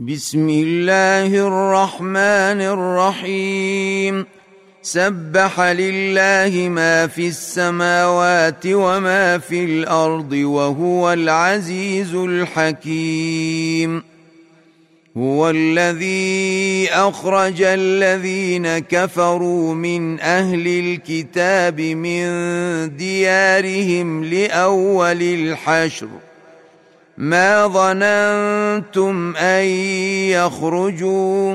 بسم الله الرحمن الرحيم. سبح لله ما في السماوات وما في الأرض وهو العزيز الحكيم. هو الذي أخرج الذين كفروا من أهل الكتاب من ديارهم لأول الحشر ما ظننتم أن يخرجوا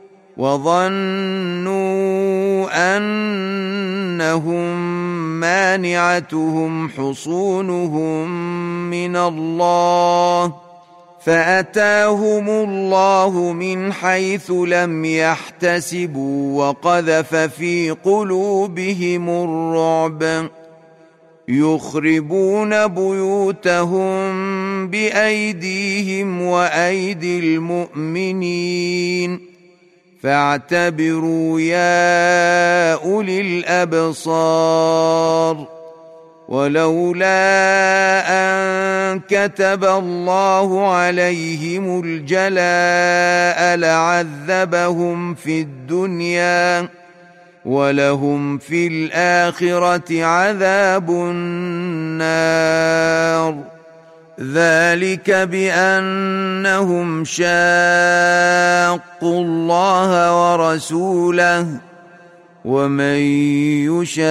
وظنوا أنهم مانعتهم حصونهم من الله فأتاهم الله من حيث لم يحتسبوا وقذف في قلوبهم الرعب يخربون بيوتهم بأيديهم وأيدي المؤمنين فاعتبروا يا أولي الأبصار. ولولا أن كتب الله عليهم الجلاء لعذبهم في الدنيا ولهم في الآخرة عذاب النار. ذلك بأنهم شاقوا الله ورسوله ومن يشاق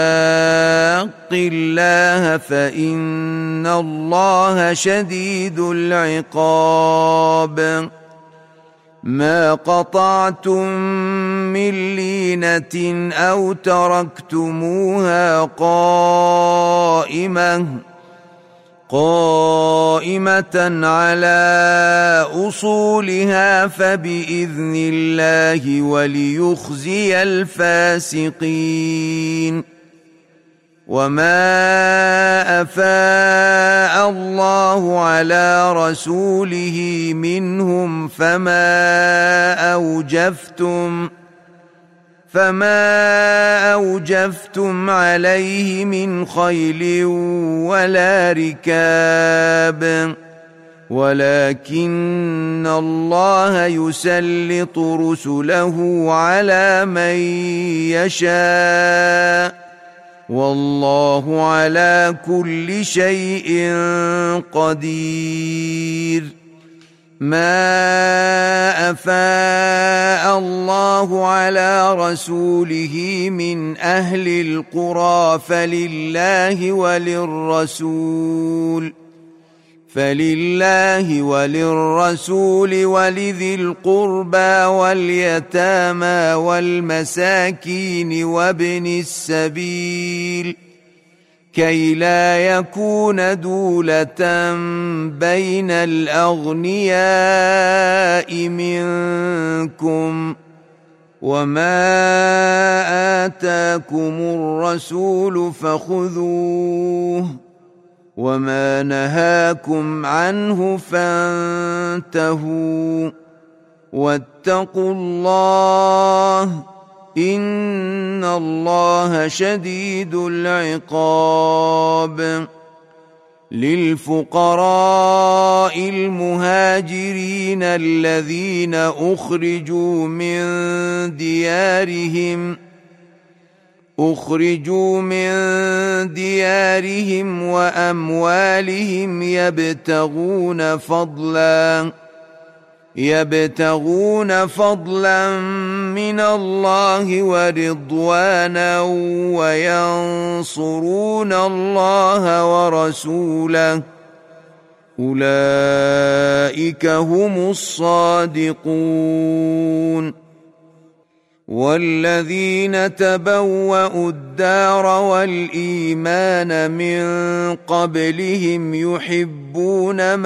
الله فإن الله شديد العقاب. ما قطعتم من لينة أو تركتموها قائمة على أصولها فبإذن الله وليخزي الفاسقين. وما أفاء الله على رسوله منهم فما أوجفتم عليه من خيل ولا ركاب ولكن الله يسلط رسله على من يشاء والله على كل شيء قدير. ما أفاء الله على رسوله من أهل القرى فلله وللرسول ولذي القربى واليتامى والمساكين وابن السبيل كي لا يكون دولة بين الأغنياء منكم وما آتاكم الرسول فخذوه وما نهاكم عنه فانتهوا واتقوا الله إن الله شديد العقاب. للفقراء المهاجرين الذين أخرجوا من ديارهم وأموالهم يبتغون فضلا من الله ورضوانا وينصرون الله ورسوله أولئك هم الصادقون. والذين يتبوأوا الدار والإيمان من قبلهم يحبون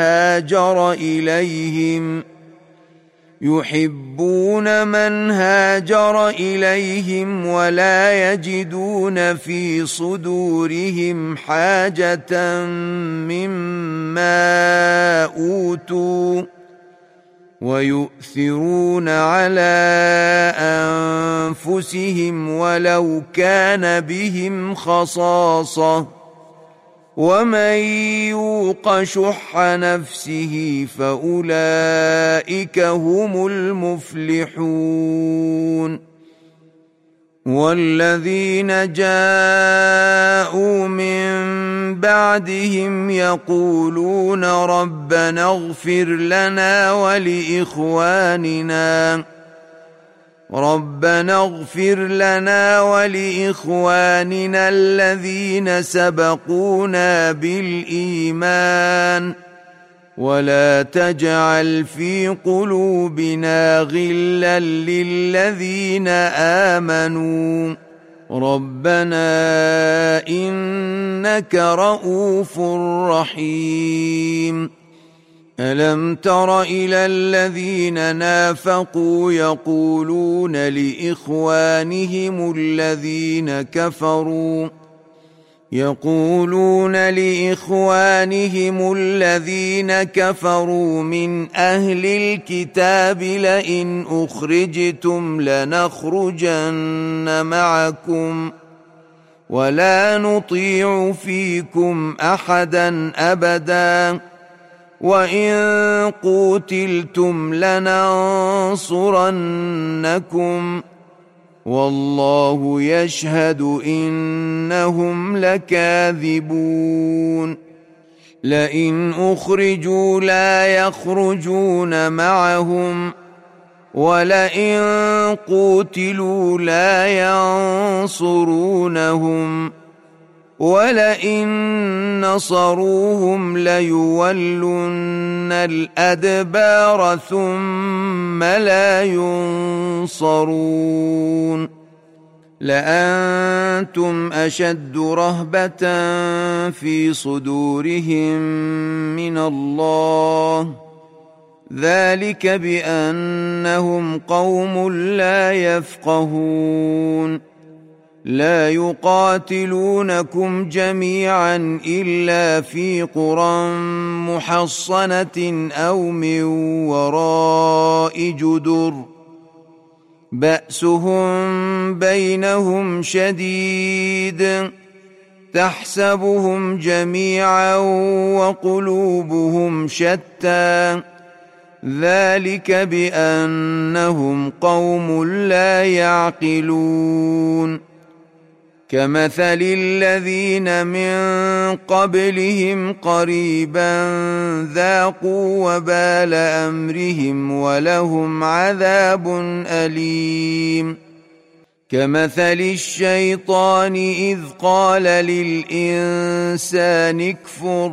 من هاجر إليهم ولا يجدون في صدورهم حاجة مما أوتوا ويؤثرون على أنفسهم ولو كان بهم خصاصة ومن يوق شح نفسه فأولئك هم المفلحون والذين جاءوا من بعدهم يقولون ربنا اغفر لنا ولإخواننا الذين سبقونا بالإيمان ولا تجعل في قلوبنا غلا للذين آمنوا ربنا إنك رؤوف رحيم ألم تر إلى الذين نافقوا يقولون لإخوانهم الذين كفروا من أهل الكتاب لئن أخرجتم لنخرجن معكم ولا نطيع فيكم أحدا أبدا وإن قوتلتم لننصرنكم والله يشهد إنهم لكاذبون لئن أخرجوا لا يخرجون معهم ولئن قوتلوا لا ينصرونهم ولئن نصروهم ليولن الأدبار ثم لا ينصرون لأنتم أشد رهبة في صدورهم من الله ذلك بأنهم قوم لا يفقهون لا يقاتلونكم جميعا إلا في قرى محصنة أو من وراء جدر بأسهم بينهم شديد تحسبهم جميعا وقلوبهم شتى ذلك بأنهم قوم لا يعقلون كمثل الذين من قبلهم قريبا ذاقوا وبال أمرهم ولهم عذاب أليم كمثل الشيطان إذ قال للإنسان اكفر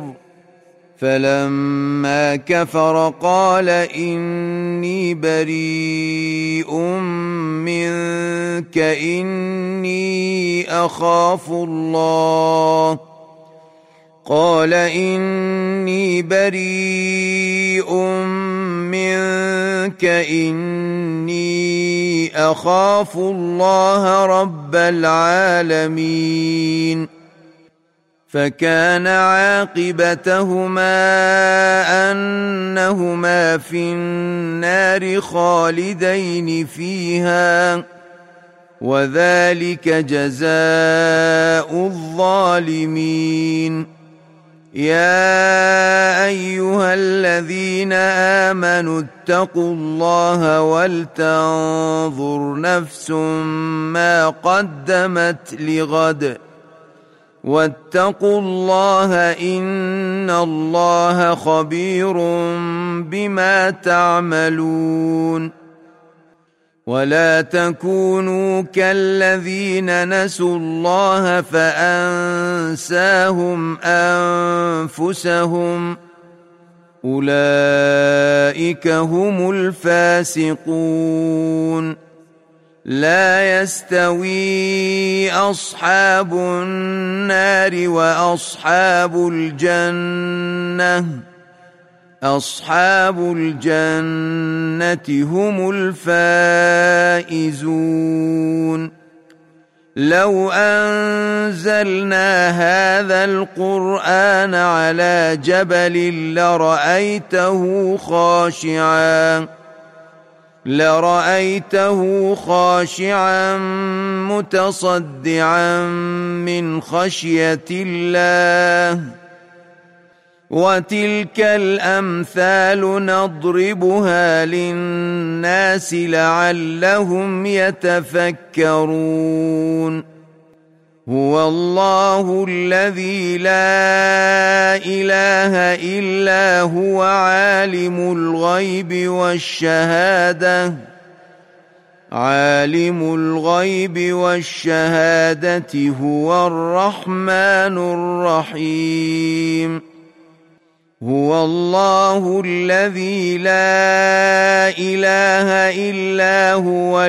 فلما كفر قال إني بريء منك إني أخاف الله رب العالمين فكان عاقبتهما أنهما في النار خالدين فيها وذلك جزاء الظالمين يا أيها الذين آمنوا اتقوا الله ولتنظر نفس ما قدمت لغد واتقوا الله إن الله خبير بما تعملون ولا تكونوا كالذين نسوا الله فأنساهم أنفسهم أولئك هم الفاسقون لا يستوي أصحاب النار وأصحاب الجنة أصحاب الجنة هم الفائزون لو أنزلنا هذا القرآن على جبل لرأيته لرأيته خاشعا متصدعا من خشية الله وتلك الأمثال نضربها للناس لعلهم يتفكرون هو الله الذي لا إله إلا هو عالم الغيب والشهادة هو الرحمن الرحيم هو الله الذي لا إله إلا هو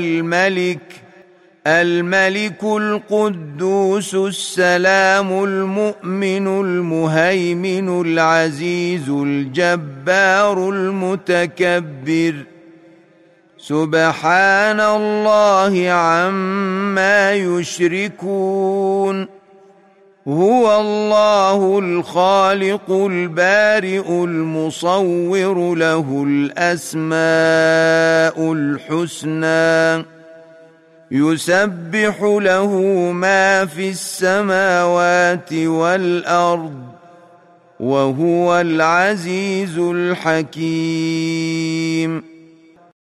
الملك القدوس السلام المؤمن المهيمن العزيز الجبار المتكبر سبحان الله عما يشركون هو الله الخالق البارئ المصور له الأسماء الحسنى يسبح له ما في السماوات والأرض وهو العزيز الحكيم